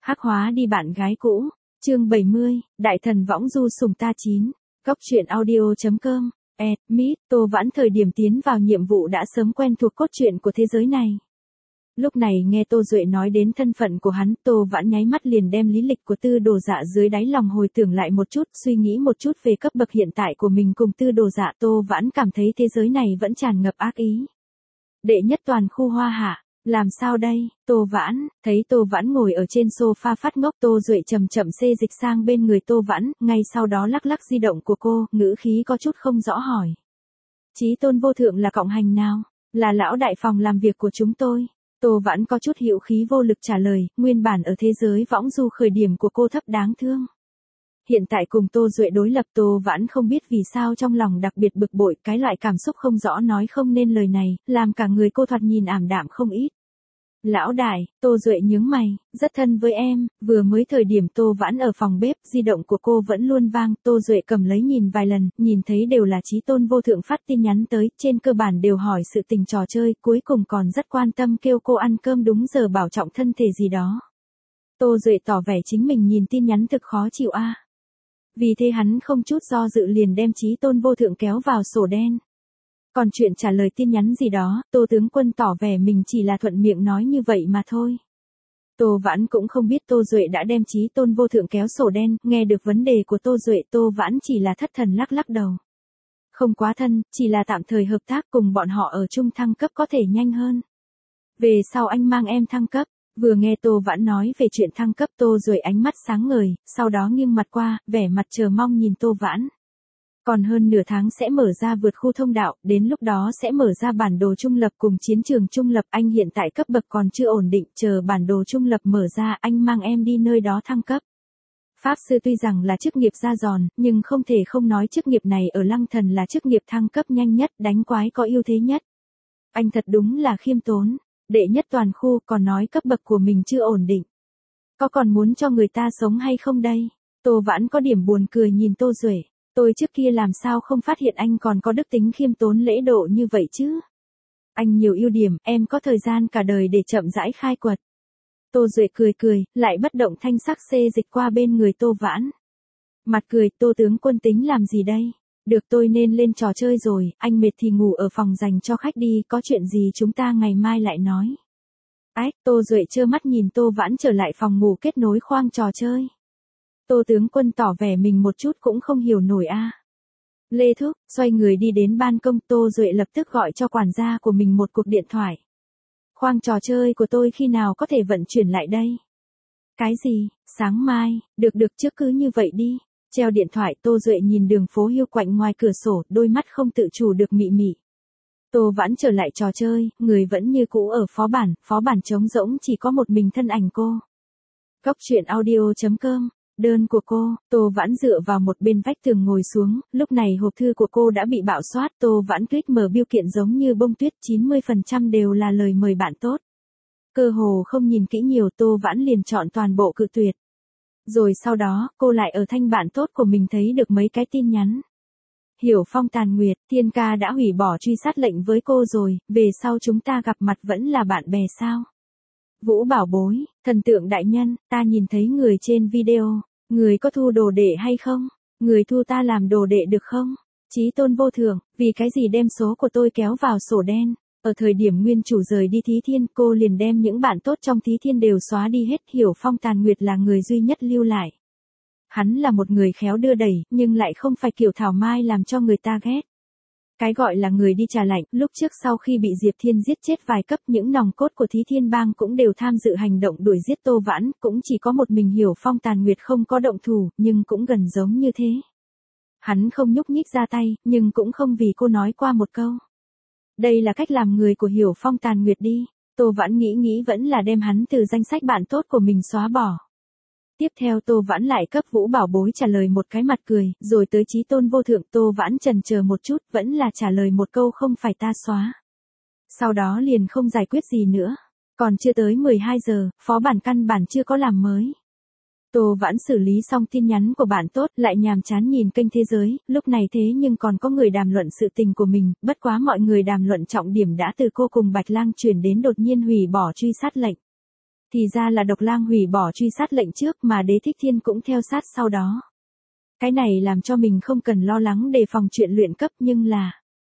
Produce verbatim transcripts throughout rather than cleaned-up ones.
Hắc hóa đi bạn gái cũ. Chương bảy mươi, Đại thần võng du sùng ta chín. Góc truyện audio.com. Ed, Mít, Tô Vãn thời điểm tiến vào nhiệm vụ đã sớm quen thuộc cốt truyện của thế giới này. Lúc này nghe Tô Duệ nói đến thân phận của hắn, Tô Vãn nháy mắt liền đem lý lịch của Tư Đồ Dạ dưới đáy lòng hồi tưởng lại một chút, suy nghĩ một chút về cấp bậc hiện tại của mình cùng Tư Đồ Dạ. Tô Vãn cảm thấy thế giới này vẫn tràn ngập ác ý. Đệ nhất toàn khu Hoa Hạ. Làm sao đây? Tô Vãn, thấy Tô Vãn ngồi ở trên sofa phát ngốc, Tô Duệ chậm chậm xê dịch sang bên người Tô Vãn, ngay sau đó lắc lắc di động của cô, ngữ khí có chút không rõ hỏi. Chí Tôn vô thượng là cộng hành nào? Là lão đại phòng làm việc của chúng tôi. Tô Vãn có chút hữu khí vô lực trả lời, nguyên bản ở thế giới võng du khởi điểm của cô thấp đáng thương. Hiện tại cùng Tô Duệ đối lập, Tô Vãn không biết vì sao trong lòng đặc biệt bực bội, cái loại cảm xúc không rõ nói không nên lời này, làm cả người cô thoạt nhìn ảm đạm không ít. Lão đại, Tô Duệ nhướng mày, rất thân với em, vừa mới thời điểm Tô Vãn ở phòng bếp, di động của cô vẫn luôn vang, Tô Duệ cầm lấy nhìn vài lần, nhìn thấy đều là Chí Tôn vô thượng phát tin nhắn tới, trên cơ bản đều hỏi sự tình trò chơi, cuối cùng còn rất quan tâm kêu cô ăn cơm đúng giờ bảo trọng thân thể gì đó. Tô Duệ tỏ vẻ chính mình nhìn tin nhắn thực khó chịu a. À. Vì thế hắn không chút do dự liền đem Chí Tôn vô thượng kéo vào sổ đen. Còn chuyện trả lời tin nhắn gì đó, Tô tướng quân tỏ vẻ mình chỉ là thuận miệng nói như vậy mà thôi. Tô Vãn cũng không biết Tô Duệ đã đem Chí Tôn vô thượng kéo sổ đen, nghe được vấn đề của Tô Duệ, Tô Vãn chỉ là thất thần lắc lắc đầu. Không quá thân, chỉ là tạm thời hợp tác cùng bọn họ ở chung thăng cấp có thể nhanh hơn. Về sau anh mang em thăng cấp. Vừa nghe Tô Vãn nói về chuyện thăng cấp, Tô Duệ ánh mắt sáng ngời, sau đó nghiêng mặt qua, vẻ mặt chờ mong nhìn Tô Vãn. Còn hơn nửa tháng sẽ mở ra vượt khu thông đạo, đến lúc đó sẽ mở ra bản đồ trung lập cùng chiến trường trung lập, anh hiện tại cấp bậc còn chưa ổn định, chờ bản đồ trung lập mở ra anh mang em đi nơi đó thăng cấp. Pháp sư tuy rằng là chức nghiệp da giòn, nhưng không thể không nói chức nghiệp này ở Lăng Thần là chức nghiệp thăng cấp nhanh nhất, đánh quái có ưu thế nhất. Anh thật đúng là khiêm tốn. Đệ nhất toàn khu còn nói cấp bậc của mình chưa ổn định. Có còn muốn cho người ta sống hay không đây? Tô Vãn có điểm buồn cười nhìn Tô Duệ. Tôi trước kia làm sao không phát hiện anh còn có đức tính khiêm tốn lễ độ như vậy chứ? Anh nhiều ưu điểm, em có thời gian cả đời để chậm rãi khai quật. Tô Duệ cười cười, lại bất động thanh sắc xê dịch qua bên người Tô Vãn. Mặt cười, Tô tướng quân tính làm gì đây? Được, tôi nên lên trò chơi rồi, anh mệt thì ngủ ở phòng dành cho khách đi, có chuyện gì chúng ta ngày mai lại nói. Ách, Tô Duệ trơ mắt nhìn Tô Vãn trở lại phòng ngủ kết nối khoang trò chơi. Tô tướng quân tỏ vẻ mình một chút cũng không hiểu nổi a. À. Lê Thúc, xoay người đi đến ban công, Tô Duệ lập tức gọi cho quản gia của mình một cuộc điện thoại. Khoang trò chơi của tôi khi nào có thể vận chuyển lại đây? Cái gì, sáng mai, được được chứ cứ như vậy đi. Treo điện thoại, Tô Duệ nhìn đường phố hiu quạnh ngoài cửa sổ, đôi mắt không tự chủ được mị mị. Tô Vãn trở lại trò chơi, người vẫn như cũ ở phó bản, phó bản trống rỗng chỉ có một mình thân ảnh cô. Góc truyện audio.com, đơn của cô, Tô Vãn dựa vào một bên vách tường ngồi xuống, lúc này hộp thư của cô đã bị bạo soát, Tô Vãn click mở bưu kiện giống như bông tuyết, chín mươi phần trăm đều là lời mời bạn tốt. Cơ hồ không nhìn kỹ nhiều, Tô Vãn liền chọn toàn bộ cự tuyệt. Rồi sau đó, cô lại ở thanh bạn tốt của mình thấy được mấy cái tin nhắn. Hiểu Phong Tàn Nguyệt, Thiên ca đã hủy bỏ truy sát lệnh với cô rồi, về sau chúng ta gặp mặt vẫn là bạn bè sao? Vũ Bảo Bối, thần tượng đại nhân, ta nhìn thấy người trên video, người có thu đồ đệ hay không? Người thu ta làm đồ đệ được không? Chí Tôn vô thượng, vì cái gì đem số của tôi kéo vào sổ đen? Ở thời điểm nguyên chủ rời đi Thí Thiên, cô liền đem những bạn tốt trong Thí Thiên đều xóa đi hết, Hiểu Phong Tàn Nguyệt là người duy nhất lưu lại. Hắn là một người khéo đưa đẩy, nhưng lại không phải kiểu thảo mai làm cho người ta ghét. Cái gọi là người đi trà lạnh, lúc trước sau khi bị Diệp Thiên giết chết vài cấp, những nòng cốt của Thí Thiên bang cũng đều tham dự hành động đuổi giết Tô Vãn, cũng chỉ có một mình Hiểu Phong Tàn Nguyệt không có động thủ, nhưng cũng gần giống như thế. Hắn không nhúc nhích ra tay, nhưng cũng không vì cô nói qua một câu. Đây là cách làm người của Hiểu Phong Tàn Nguyệt đi. Tô Vãn nghĩ nghĩ vẫn là đem hắn từ danh sách bạn tốt của mình xóa bỏ. Tiếp theo Tô Vãn lại cấp Vũ Bảo Bối trả lời một cái mặt cười, rồi tới Chí Tôn vô thượng, Tô Vãn chần chờ một chút, vẫn là trả lời một câu không phải ta xóa. Sau đó liền không giải quyết gì nữa. Còn chưa tới mười hai giờ, phó bản căn bản chưa có làm mới. Tô Vãn xử lý xong tin nhắn của bạn tốt, lại nhàm chán nhìn kênh thế giới, lúc này thế nhưng còn có người đàm luận sự tình của mình, bất quá mọi người đàm luận trọng điểm đã từ cô cùng Bạch Lang chuyển đến đột nhiên hủy bỏ truy sát lệnh. Thì ra là Độc Lang hủy bỏ truy sát lệnh trước mà Đế Thích Thiên cũng theo sát sau đó. Cái này làm cho mình không cần lo lắng đề phòng chuyện luyện cấp nhưng là...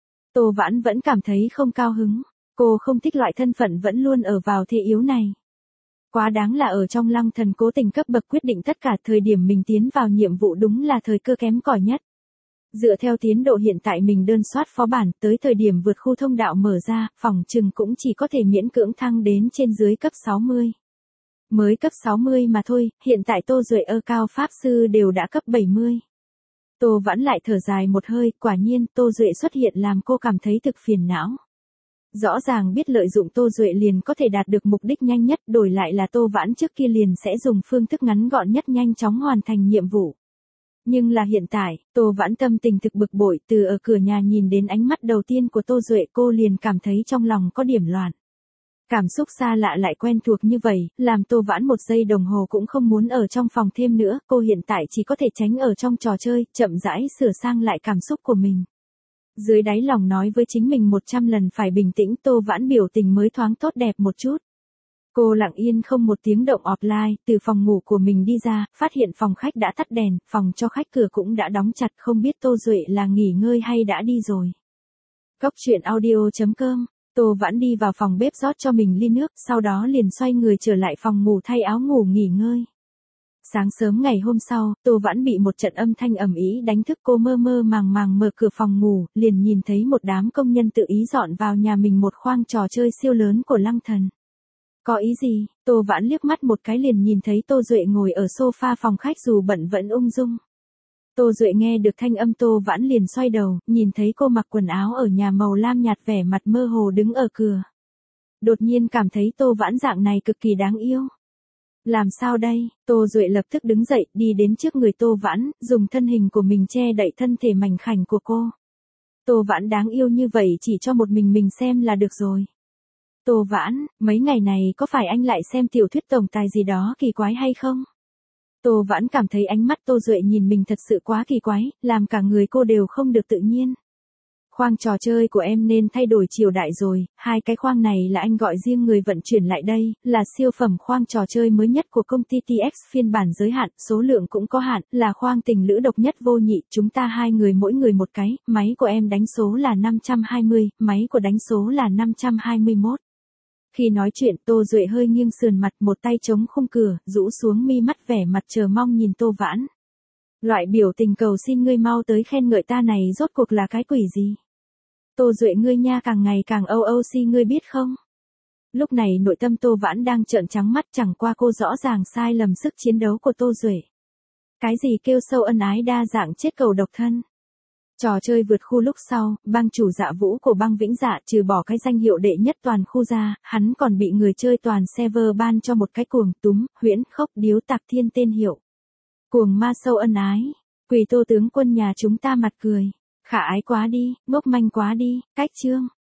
Tô Vãn vẫn cảm thấy không cao hứng. Cô không thích loại thân phận vẫn luôn ở vào thế yếu này. Quá đáng là ở trong Lăng Thần cố tình cấp bậc quyết định tất cả, thời điểm mình tiến vào nhiệm vụ đúng là thời cơ kém cỏi nhất. Dựa theo tiến độ hiện tại mình đơn soát phó bản, tới thời điểm vượt khu thông đạo mở ra, phòng trừng cũng chỉ có thể miễn cưỡng thăng đến trên dưới cấp sáu mươi. Mới cấp sáu mươi mà thôi, hiện tại Tô Duệ ơ cao pháp sư đều đã cấp bảy mươi. Tô Vãn lại thở dài một hơi, quả nhiên Tô Duệ xuất hiện làm cô cảm thấy thực phiền não. Rõ ràng biết lợi dụng Tô Duệ liền có thể đạt được mục đích nhanh nhất, đổi lại là Tô Vãn trước kia liền sẽ dùng phương thức ngắn gọn nhất nhanh chóng hoàn thành nhiệm vụ. Nhưng là hiện tại, Tô Vãn tâm tình thực bực bội, từ ở cửa nhà nhìn đến ánh mắt đầu tiên của Tô Duệ cô liền cảm thấy trong lòng có điểm loạn. Cảm xúc xa lạ lại quen thuộc như vậy, làm Tô Vãn một giây đồng hồ cũng không muốn ở trong phòng thêm nữa, cô hiện tại chỉ có thể tránh ở trong trò chơi, chậm rãi sửa sang lại cảm xúc của mình. Dưới đáy lòng nói với chính mình một trăm lần phải bình tĩnh, Tô Vãn biểu tình mới thoáng tốt đẹp một chút. Cô lặng yên không một tiếng động offline, từ phòng ngủ của mình đi ra, phát hiện phòng khách đã tắt đèn, phòng cho khách cửa cũng đã đóng chặt, không biết Tô Duệ là nghỉ ngơi hay đã đi rồi. Góc truyện audio chấm com, Tô Vãn đi vào phòng bếp rót cho mình ly nước, sau đó liền xoay người trở lại phòng ngủ thay áo ngủ nghỉ ngơi. Sáng sớm ngày hôm sau, Tô Vãn bị một trận âm thanh ầm ĩ đánh thức, cô mơ mơ màng màng mở cửa phòng ngủ, liền nhìn thấy một đám công nhân tự ý dọn vào nhà mình một khoang trò chơi siêu lớn của Lăng Thần. Có ý gì? Tô Vãn liếc mắt một cái liền nhìn thấy Tô Duệ ngồi ở sofa phòng khách dù bận vẫn ung dung. Tô Duệ nghe được thanh âm Tô Vãn liền xoay đầu, nhìn thấy cô mặc quần áo ở nhà màu lam nhạt vẻ mặt mơ hồ đứng ở cửa. Đột nhiên cảm thấy Tô Vãn dạng này cực kỳ đáng yêu. Làm sao đây? Tô Duệ lập tức đứng dậy, đi đến trước người Tô Vãn, dùng thân hình của mình che đậy thân thể mảnh khảnh của cô. Tô Vãn đáng yêu như vậy chỉ cho một mình mình xem là được rồi. Tô Vãn, mấy ngày này có phải anh lại xem tiểu thuyết tổng tài gì đó kỳ quái hay không? Tô Vãn cảm thấy ánh mắt Tô Duệ nhìn mình thật sự quá kỳ quái, làm cả người cô đều không được tự nhiên. Khoang trò chơi của em nên thay đổi triều đại rồi, hai cái khoang này là anh gọi riêng người vận chuyển lại đây, là siêu phẩm khoang trò chơi mới nhất của công ty tê ích phiên bản giới hạn, số lượng cũng có hạn, là khoang tình lữ độc nhất vô nhị, chúng ta hai người mỗi người một cái, máy của em đánh số là năm trăm hai mươi, máy của đánh số là năm trăm hai mươi mốt. Khi nói chuyện Tô Duệ hơi nghiêng sườn mặt, một tay chống khung cửa, rũ xuống mi mắt vẻ mặt chờ mong nhìn Tô Vãn. Loại biểu tình cầu xin ngươi mau tới khen ngợi ta này rốt cuộc là cái quỷ gì? Tô Duệ ngươi nha càng ngày càng âu âu si ngươi biết không? Lúc này nội tâm Tô Vãn đang trợn trắng mắt, chẳng qua cô rõ ràng sai lầm sức chiến đấu của Tô Duệ. Cái gì kêu sâu ân ái đa dạng chết cầu độc thân? Trò chơi vượt khu lúc sau, bang chủ Dạ Vũ của bang Vĩnh Dạ trừ bỏ cái danh hiệu đệ nhất toàn khu ra, hắn còn bị người chơi toàn server ban cho một cái cuồng túm, huyễn khốc điếu tạc thiên tên hiệu. Cuồng ma sâu ân ái, quỳ Tô tướng quân nhà chúng ta mặt cười. Khả ái quá đi, ngốc manh quá đi, cách chương.